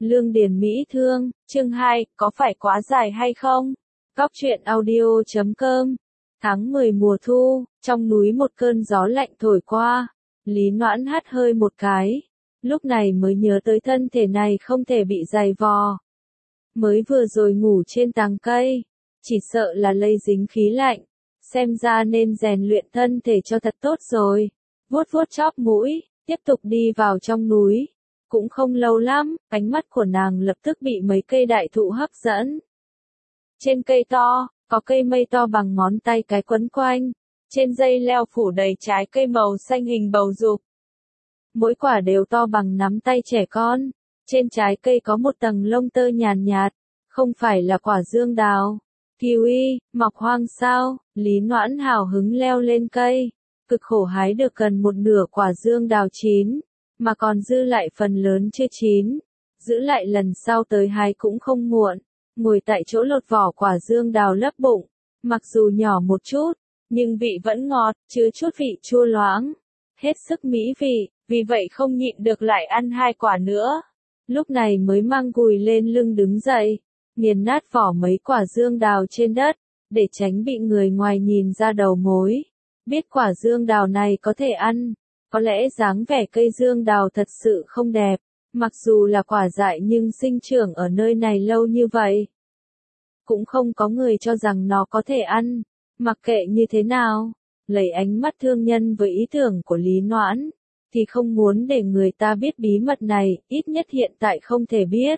Lương Điền Mỹ Thương, chương 2, có phải quá dài hay không? Góc truyện audio.com. Tháng 10 mùa thu, trong núi một cơn gió lạnh thổi qua. Lý Noãn hắt hơi một cái. Lúc này mới nhớ tới thân thể này không thể bị dày vò. Mới vừa rồi ngủ trên tàng cây, chỉ sợ là lây dính khí lạnh. Xem ra nên rèn luyện thân thể cho thật tốt rồi. Vuốt vuốt chóp mũi, tiếp tục đi vào trong núi. Cũng không lâu lắm, ánh mắt của nàng lập tức bị mấy cây đại thụ hấp dẫn. Trên cây to, có cây mây to bằng ngón tay cái quấn quanh. Trên dây leo phủ đầy trái cây màu xanh hình bầu dục. Mỗi quả đều to bằng nắm tay trẻ con. Trên trái cây có một tầng lông tơ nhàn nhạt, không phải là quả dương đào. Kiwi, mọc hoang sao? Lý Noãn hào hứng leo lên cây. Cực khổ hái được gần một nửa quả dương đào chín, mà còn dư lại phần lớn chưa chín. Giữ lại lần sau tới hái cũng không muộn. Ngồi tại chỗ lột vỏ quả dương đào lấp bụng. Mặc dù nhỏ một chút, nhưng vị vẫn ngọt, chứa chút vị chua loãng. Hết sức mỹ vị, vì vậy không nhịn được lại ăn 2 quả nữa. Lúc này mới mang gùi lên lưng đứng dậy, nghiền nát vỏ mấy quả dương đào trên đất, để tránh bị người ngoài nhìn ra đầu mối. Biết quả dương đào này có thể ăn, có lẽ dáng vẻ cây dương đào thật sự không đẹp, mặc dù là quả dại nhưng sinh trưởng ở nơi này lâu như vậy. Cũng không có người cho rằng nó có thể ăn, mặc kệ như thế nào, lấy ánh mắt thương nhân với ý tưởng của Lý Noãn, thì không muốn để người ta biết bí mật này, ít nhất hiện tại không thể biết.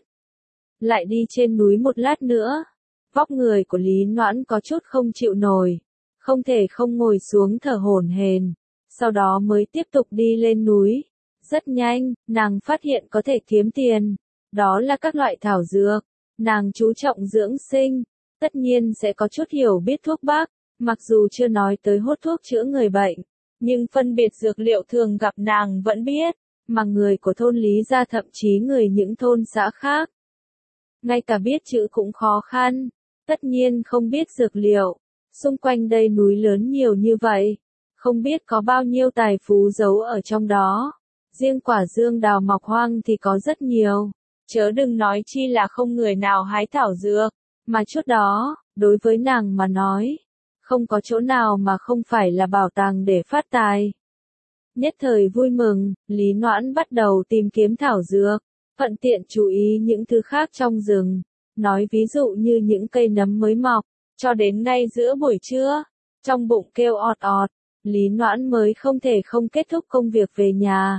Lại đi trên núi một lát nữa, vóc người của Lý Noãn có chút không chịu nổi, không thể không ngồi xuống thở hổn hển, sau đó mới tiếp tục đi lên núi. Rất nhanh, nàng phát hiện có thể kiếm tiền, đó là các loại thảo dược. Nàng chú trọng dưỡng sinh, tất nhiên sẽ có chút hiểu biết thuốc bắc, mặc dù chưa nói tới hốt thuốc chữa người bệnh, nhưng phân biệt dược liệu thường gặp nàng vẫn biết, mà người của thôn Lý gia thậm chí người những thôn xã khác. Ngay cả biết chữ cũng khó khăn, tất nhiên không biết dược liệu, xung quanh đây núi lớn nhiều như vậy, không biết có bao nhiêu tài phú giấu ở trong đó. Riêng quả dương đào mọc hoang thì có rất nhiều, chớ đừng nói chi là không người nào hái thảo dược, mà chút đó, đối với nàng mà nói, không có chỗ nào mà không phải là bảo tàng để phát tài. Nhất thời vui mừng, Lý Noãn bắt đầu tìm kiếm thảo dược, thuận tiện chú ý những thứ khác trong rừng, nói ví dụ như những cây nấm mới mọc, cho đến ngay giữa buổi trưa, trong bụng kêu ọt ọt, Lý Noãn mới không thể không kết thúc công việc về nhà.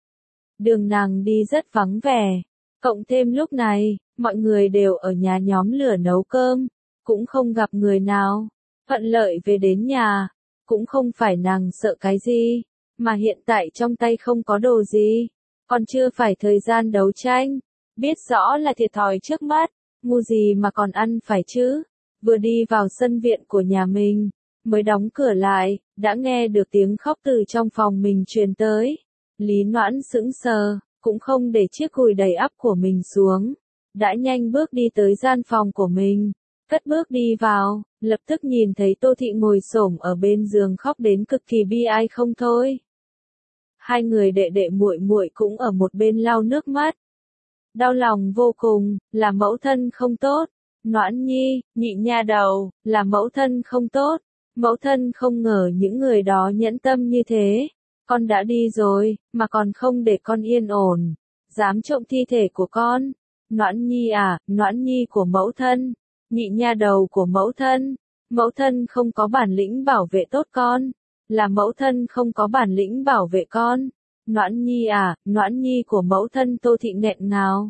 Đường nàng đi rất vắng vẻ, cộng thêm lúc này, mọi người đều ở nhà nhóm lửa nấu cơm, cũng không gặp người nào. Thuận lợi về đến nhà, cũng không phải nàng sợ cái gì, mà hiện tại trong tay không có đồ gì, còn chưa phải thời gian đấu tranh, biết rõ là thiệt thòi trước mắt, ngu gì mà còn ăn phải chứ. Vừa đi vào sân viện của nhà mình, mới đóng cửa lại, đã nghe được tiếng khóc từ trong phòng mình truyền tới. Lý Noãn sững sờ, cũng không để chiếc gùi đầy ắp của mình xuống, đã nhanh bước đi tới gian phòng của mình. Cất bước đi vào, lập tức nhìn thấy Tô Thị ngồi xổm ở bên giường khóc đến cực kỳ bi ai không thôi. Hai người đệ đệ muội muội cũng ở một bên lau nước mắt. Đau lòng vô cùng, là mẫu thân không tốt. Noãn nhi, nhị nha đầu, là mẫu thân không tốt. Mẫu thân không ngờ những người đó nhẫn tâm như thế. Con đã đi rồi, mà còn không để con yên ổn. Dám trộm thi thể của con. Noãn nhi à, Noãn nhi của mẫu thân. Nhị nha đầu của mẫu thân không có bản lĩnh bảo vệ tốt con, là mẫu thân không có bản lĩnh bảo vệ con. Noãn nhi à, Noãn nhi của mẫu thân. Tô Thị nghẹn ngào,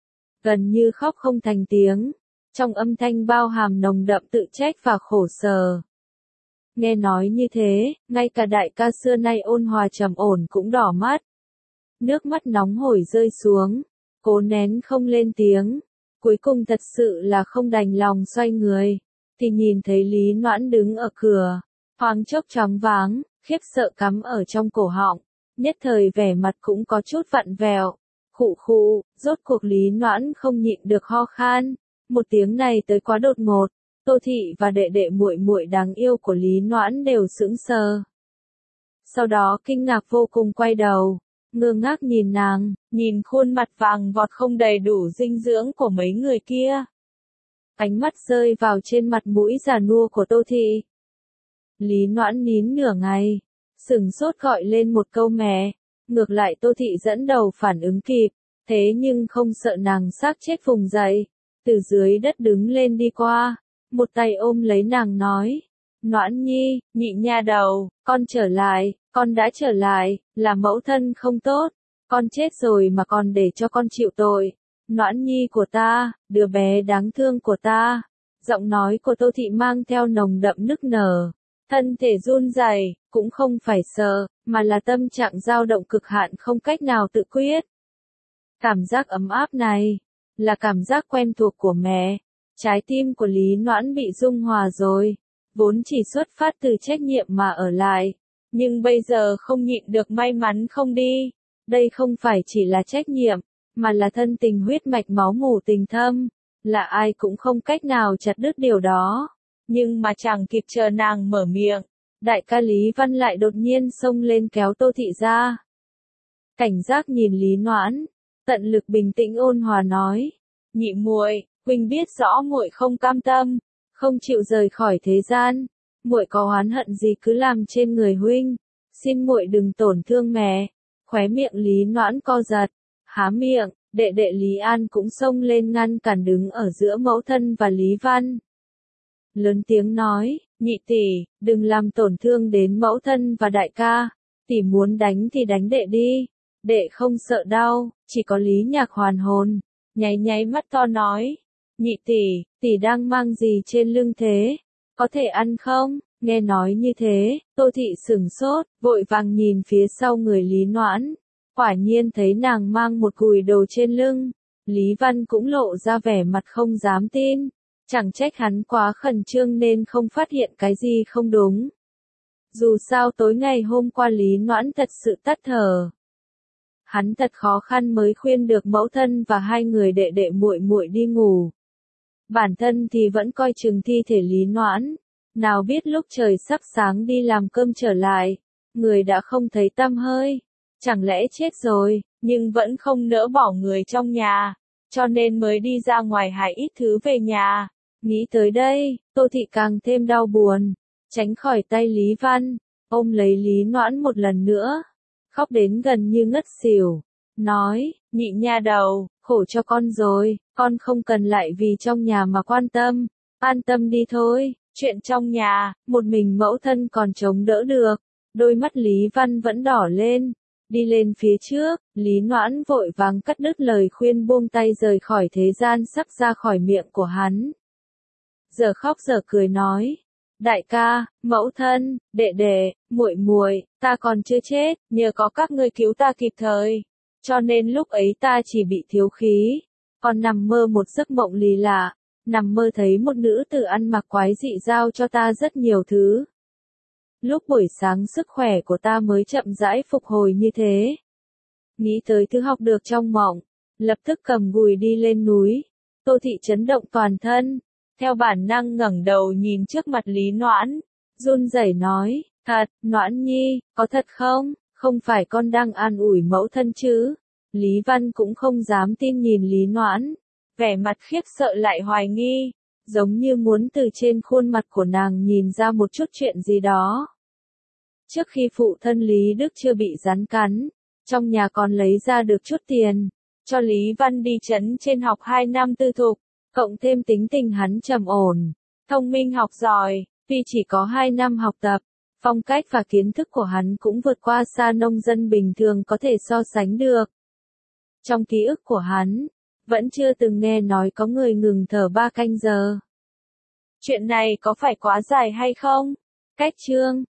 gần như khóc không thành tiếng, trong âm thanh bao hàm nồng đậm tự trách và khổ sở. Nghe nói như thế, ngay cả đại ca xưa nay ôn hòa trầm ổn cũng đỏ mắt. Nước mắt nóng hổi rơi xuống, cố nén không lên tiếng. Cuối cùng thật sự là không đành lòng xoay người, thì nhìn thấy Lý Noãn đứng ở cửa, thoáng chốc choáng váng, khiếp sợ cắm ở trong cổ họng, nhất thời vẻ mặt cũng có chút vặn vẹo. Khụ khụ, rốt cuộc Lý Noãn không nhịn được ho khan, một tiếng này tới quá đột ngột. Tô Thị và đệ đệ muội muội đáng yêu của Lý Noãn đều sững sờ. Sau đó kinh ngạc vô cùng quay đầu, ngơ ngác nhìn nàng, nhìn khuôn mặt vàng vọt không đầy đủ dinh dưỡng của mấy người kia. Ánh mắt rơi vào trên mặt mũi già nua của Tô Thị. Lý Noãn nín nửa ngày, sửng sốt gọi lên một câu mẹ, ngược lại Tô Thị dẫn đầu phản ứng kịp, thế nhưng không sợ nàng xác chết vùng dậy, từ dưới đất đứng lên đi qua, một tay ôm lấy nàng nói, Noãn Nhi, nhị nha đầu, con trở lại, con đã trở lại, là mẫu thân không tốt, con chết rồi mà còn để cho con chịu tội. Noãn Nhi của ta, đứa bé đáng thương của ta. Giọng nói của Tô Thị mang theo nồng đậm nức nở. Thân thể run rẩy, cũng không phải sợ, mà là tâm trạng dao động cực hạn không cách nào tự quyết. Cảm giác ấm áp này, là cảm giác quen thuộc của mẹ. Trái tim của Lý Noãn bị dung hòa rồi. Vốn chỉ xuất phát từ trách nhiệm mà ở lại. Nhưng bây giờ không nhịn được may mắn không đi. Đây không phải chỉ là trách nhiệm, mà là thân tình huyết mạch máu mủ tình thâm, là ai cũng không cách nào chặt đứt điều đó. Nhưng mà chẳng kịp chờ nàng mở miệng, đại ca Lý Văn lại đột nhiên xông lên kéo Tô Thị ra. Cảnh giác nhìn Lý Noãn, tận lực bình tĩnh ôn hòa nói, nhị muội, huynh biết rõ muội không cam tâm, không chịu rời khỏi thế gian, muội có oán hận gì cứ làm trên người huynh, xin muội đừng tổn thương mẹ. Khóe miệng Lý Noãn co giật, há miệng, đệ đệ Lý An cũng xông lên ngăn cản đứng ở giữa mẫu thân và Lý Văn. Lớn tiếng nói, nhị tỷ, đừng làm tổn thương đến mẫu thân và đại ca, tỷ muốn đánh thì đánh đệ đi, đệ không sợ đau, chỉ có Lý Nhạc hoàn hồn, nháy nháy mắt to nói, nhị tỷ đang mang gì trên lưng thế, có thể ăn không? Nghe nói như thế, Tô Thị sửng sốt, vội vàng nhìn phía sau người Lý Noãn, quả nhiên thấy nàng mang một cùi đồ trên lưng, Lý Văn cũng lộ ra vẻ mặt không dám tin, chẳng trách hắn quá khẩn trương nên không phát hiện cái gì không đúng. Dù sao tối ngày hôm qua Lý Noãn thật sự tắt thở. Hắn thật khó khăn mới khuyên được mẫu thân và hai người đệ đệ muội muội đi ngủ. Bản thân thì vẫn coi chừng thi thể Lý Noãn. Nào biết lúc trời sắp sáng đi làm cơm trở lại, người đã không thấy tăm hơi, chẳng lẽ chết rồi, nhưng vẫn không nỡ bỏ người trong nhà, cho nên mới đi ra ngoài hái ít thứ về nhà. Nghĩ tới đây, Tô Thị càng thêm đau buồn, tránh khỏi tay Lý Văn, ôm lấy Lý Noãn một lần nữa, khóc đến gần như ngất xỉu, nói, nhị nha đầu, khổ cho con rồi, con không cần lại vì trong nhà mà quan tâm, an tâm đi thôi. Chuyện trong nhà, một mình mẫu thân còn chống đỡ được, đôi mắt Lý Văn vẫn đỏ lên, đi lên phía trước, Lý Noãn vội vàng cắt đứt lời khuyên buông tay rời khỏi thế gian sắp ra khỏi miệng của hắn. Giờ khóc giờ cười nói, đại ca, mẫu thân, đệ đệ, muội muội, ta còn chưa chết, nhờ có các ngươi cứu ta kịp thời, cho nên lúc ấy ta chỉ bị thiếu khí, còn nằm mơ một giấc mộng lì lạ. Nằm mơ thấy một nữ tử ăn mặc quái dị giao cho ta rất nhiều thứ. Lúc buổi sáng sức khỏe của ta mới chậm rãi phục hồi như thế. Nghĩ tới thứ học được trong mộng, lập tức cầm gùi đi lên núi. Tô Thị chấn động toàn thân, theo bản năng ngẩng đầu nhìn trước mặt Lý Noãn, run rẩy nói, thật, Noãn Nhi, có thật không? Không phải con đang an ủi mẫu thân chứ? Lý Văn cũng không dám tin nhìn Lý Noãn. Vẻ mặt khiếp sợ lại hoài nghi, giống như muốn từ trên khuôn mặt của nàng nhìn ra một chút chuyện gì đó. Trước khi phụ thân Lý Đức chưa bị rắn cắn, trong nhà còn lấy ra được chút tiền, cho Lý Văn đi trấn trên học 2 năm tư thục, cộng thêm tính tình hắn trầm ổn, thông minh học giỏi, tuy chỉ có 2 năm học tập, phong cách và kiến thức của hắn cũng vượt qua xa nông dân bình thường có thể so sánh được. Trong ký ức của hắn, vẫn chưa từng nghe nói có người ngừng thở 3 canh giờ. Chuyện này có phải quá dài hay không? Cách chương